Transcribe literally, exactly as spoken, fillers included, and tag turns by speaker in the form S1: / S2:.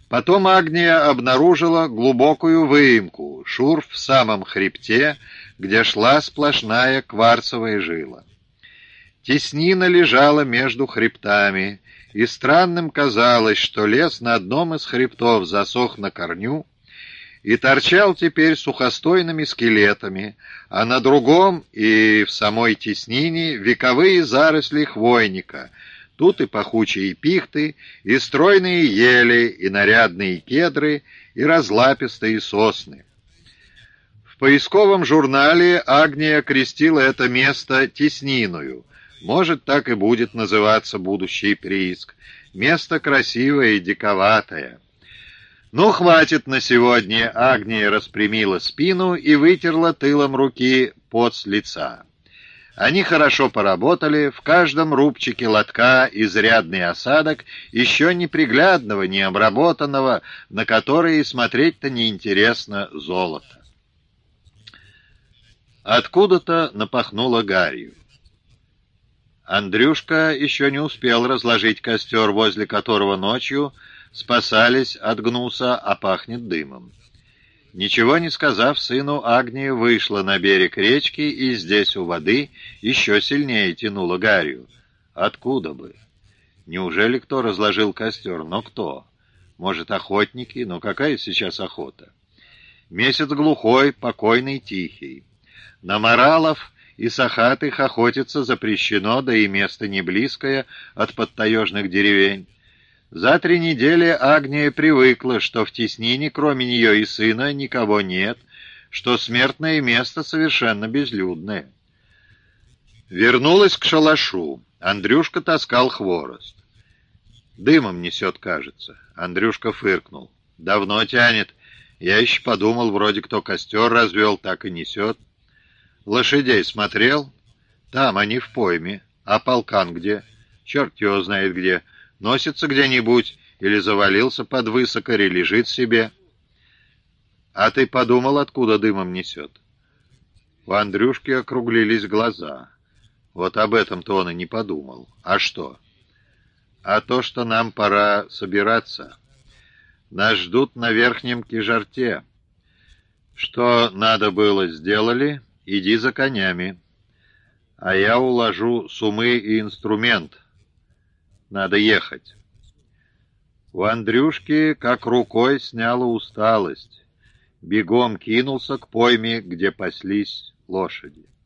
S1: Потом Агния обнаружила глубокую выемку, шурф в самом хребте, где шла сплошная кварцевая жила. Теснина лежала между хребтами, и странным казалось, что лес на одном из хребтов засох на корню и торчал теперь сухостойными скелетами, а на другом и в самой теснине вековые заросли хвойника. Тут и пахучие пихты, и стройные ели, и нарядные кедры, и разлапистые сосны. В поисковом журнале Агния окрестила это место Тесниною. Может, так и будет называться будущий прииск. Место красивое и диковатое. «Ну, хватит на сегодня!» — Агния распрямила спину и вытерла тылом руки пот с лица. Они хорошо поработали, в каждом рубчике лотка изрядный осадок, еще неприглядного, не обработанного, на который и смотреть-то неинтересно золото. Откуда-то напахнуло гарью. Андрюшка еще не успел разложить костер, возле которого ночью спасались от гнуса, а пахнет дымом. Ничего не сказав сыну, Агния вышла на берег речки, и здесь у воды еще сильнее тянуло гарью. Откуда бы? Неужели кто разложил костер? Но кто? Может, охотники? Но какая сейчас охота? Месяц глухой, покойный, тихий. На моралов и сахатых охотиться запрещено, да и место не близкое от подтаежных деревень. За три недели Агния привыкла, что в теснине, кроме нее и сына, никого нет, что смертное место совершенно безлюдное. Вернулась к шалашу. Андрюшка таскал хворост. «Дымом несет, кажется». Андрюшка фыркнул. «Давно тянет. Я еще подумал, вроде кто костер развел, так и несет». «Лошадей смотрел?» «Там они в пойме. А полкан где?» «Черт его знает где. Носится где-нибудь, или завалился под высокорь, и лежит себе». «А ты подумал, откуда дымом несет?» У Андрюшки округлились глаза. Вот об этом-то он и не подумал. «А что?» «А то, что нам пора собираться. Нас ждут на верхнем Кижарте. Что надо было, сделали, иди за конями. А я уложу сумы и инструмент. Надо ехать». У Андрюшки как рукой сняла усталость. Бегом кинулся к пойме, где паслись лошади.